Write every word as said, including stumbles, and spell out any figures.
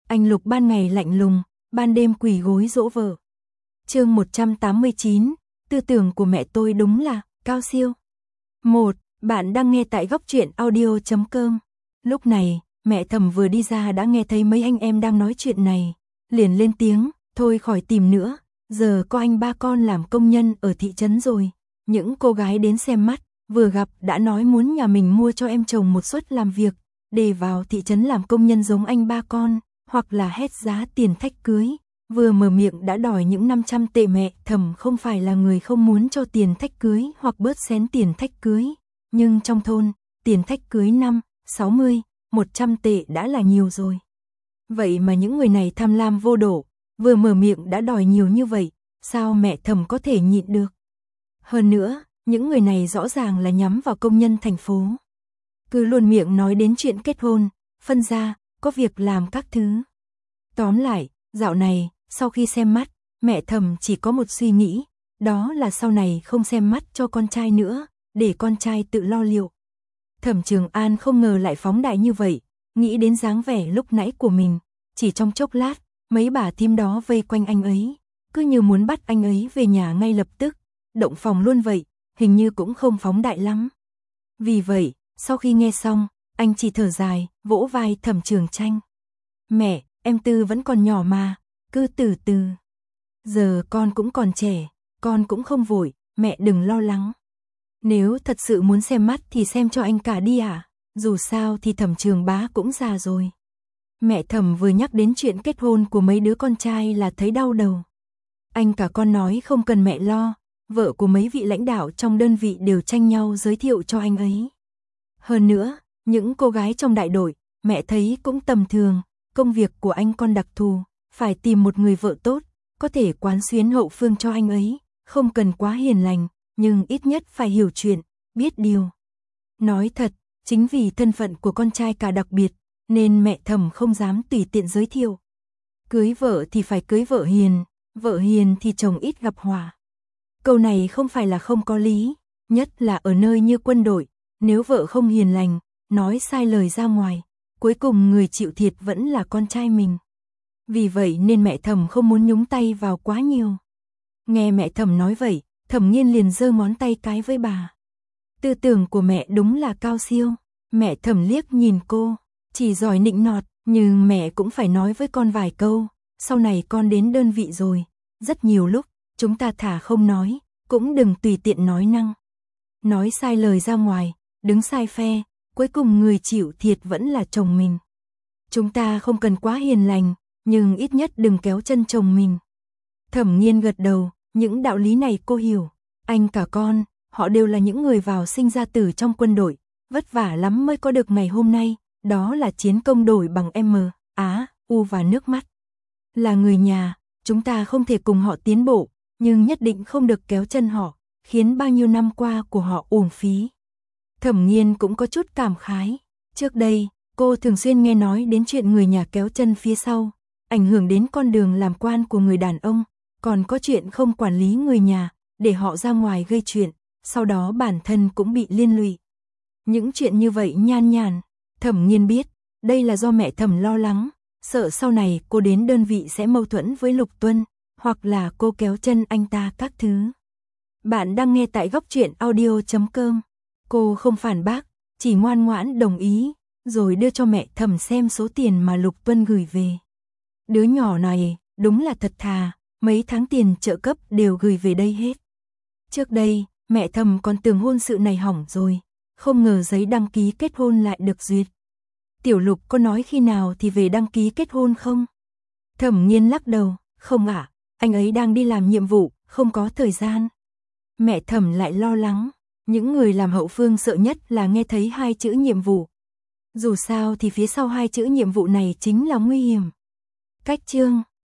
Anh Lục ban ngày lạnh lùng, ban đêm quỳ gối dỗ vợ. Chương một trăm tám mươi chín, tư tưởng của mẹ tôi đúng là cao siêu. một. Bạn đang nghe tại góc truyện audio chấm com. Lúc này, mẹ Thẩm vừa đi ra đã nghe thấy mấy anh em đang nói chuyện này, liền lên tiếng, thôi khỏi tìm nữa, giờ có anh ba con làm công nhân ở thị trấn rồi. Những cô gái đến xem mắt, vừa gặp đã nói muốn nhà mình mua cho em chồng một suất làm việc, để vào thị trấn làm công nhân giống anh ba con, hoặc là hét giá tiền thách cưới. Vừa mở miệng đã đòi những năm trăm tệ. Mẹ Thẩm không phải là người không muốn cho tiền thách cưới hoặc bớt xén tiền thách cưới, nhưng trong thôn, tiền thách cưới năm, sáu mươi, một trăm tệ đã là nhiều rồi. Vậy mà những người này tham lam vô độ, vừa mở miệng đã đòi nhiều như vậy, sao mẹ Thẩm có thể nhịn được? Hơn nữa, những người này rõ ràng là nhắm vào công nhân thành phố. Cứ luôn miệng nói đến chuyện kết hôn, phân gia, có việc làm các thứ. Tóm lại, dạo này, sau khi xem mắt, mẹ Thẩm chỉ có một suy nghĩ, đó là sau này không xem mắt cho con trai nữa, để con trai tự lo liệu. Thẩm Trường An không ngờ lại phóng đại như vậy, nghĩ đến dáng vẻ lúc nãy của mình, chỉ trong chốc lát, mấy bà thím đó vây quanh anh ấy, cứ như muốn bắt anh ấy về nhà ngay lập tức, động phòng luôn vậy, hình như cũng không phóng đại lắm. Vì vậy, sau khi nghe xong, anh chỉ thở dài, vỗ vai Thẩm Trường Tranh. Mẹ, em Tư vẫn còn nhỏ mà, cứ từ từ. Giờ con cũng còn trẻ, con cũng không vội, mẹ đừng lo lắng. Nếu thật sự muốn xem mắt thì xem cho anh cả đi à, dù sao thì Thẩm Trường Bá cũng già rồi. Mẹ Thẩm vừa nhắc đến chuyện kết hôn của mấy đứa con trai là thấy đau đầu. Anh cả con nói không cần mẹ lo, vợ của mấy vị lãnh đạo trong đơn vị đều tranh nhau giới thiệu cho anh ấy. Hơn nữa, những cô gái trong đại đội, mẹ thấy cũng tầm thường, công việc của anh con đặc thù, phải tìm một người vợ tốt, có thể quán xuyến hậu phương cho anh ấy, không cần quá hiền lành, nhưng ít nhất phải hiểu chuyện, biết điều. Nói thật, chính vì thân phận của con trai cả đặc biệt, nên mẹ Thẩm không dám tùy tiện giới thiệu. Cưới vợ thì phải cưới vợ hiền, vợ hiền thì chồng ít gặp họa. Câu này không phải là không có lý, nhất là ở nơi như quân đội, nếu vợ không hiền lành, nói sai lời ra ngoài, cuối cùng người chịu thiệt vẫn là con trai mình. Vì vậy nên mẹ Thẩm không muốn nhúng tay vào quá nhiều. Nghe mẹ Thẩm nói vậy, Thẩm Nghiên liền giơ ngón tay cái với bà. Tư tưởng của mẹ đúng là cao siêu. Mẹ Thẩm liếc nhìn cô, chỉ giỏi nịnh nọt, nhưng mẹ cũng phải nói với con vài câu. Sau này con đến đơn vị rồi, rất nhiều lúc, chúng ta thả không nói, cũng đừng tùy tiện nói năng. Nói sai lời ra ngoài, đứng sai phe, cuối cùng người chịu thiệt vẫn là chồng mình. Chúng ta không cần quá hiền lành, nhưng ít nhất đừng kéo chân chồng mình. Thẩm Nghiên gật đầu, những đạo lý này cô hiểu. Anh cả con, họ đều là những người vào sinh ra tử trong quân đội, vất vả lắm mới có được ngày hôm nay, đó là chiến công đổi bằng M, Á, U và nước mắt. Là người nhà, chúng ta không thể cùng họ tiến bộ, nhưng nhất định không được kéo chân họ, khiến bao nhiêu năm qua của họ uổng phí. Thẩm Nghiên cũng có chút cảm khái. Trước đây, cô thường xuyên nghe nói đến chuyện người nhà kéo chân phía sau, ảnh hưởng đến con đường làm quan của người đàn ông, còn có chuyện không quản lý người nhà, để họ ra ngoài gây chuyện, sau đó bản thân cũng bị liên lụy. Những chuyện như vậy nhan nhản, Thẩm Nghiên biết, đây là do mẹ Thẩm lo lắng, sợ sau này cô đến đơn vị sẽ mâu thuẫn với Lục Tuân, hoặc là cô kéo chân anh ta các thứ. Bạn đang nghe tại góc truyện audio chấm com. Cô không phản bác, chỉ ngoan ngoãn đồng ý, rồi đưa cho mẹ Thẩm xem số tiền mà Lục Tuân gửi về. Đứa nhỏ này, đúng là thật thà, mấy tháng tiền trợ cấp đều gửi về đây hết. Trước đây, mẹ Thẩm còn tưởng hôn sự này hỏng rồi, không ngờ giấy đăng ký kết hôn lại được duyệt. Tiểu Lục có nói khi nào thì về đăng ký kết hôn không? Thẩm Nghiên lắc đầu, không ạ, anh ấy đang đi làm nhiệm vụ, không có thời gian. Mẹ Thẩm lại lo lắng, những người làm hậu phương sợ nhất là nghe thấy hai chữ nhiệm vụ. Dù sao thì phía sau hai chữ nhiệm vụ này chính là nguy hiểm. Cách chương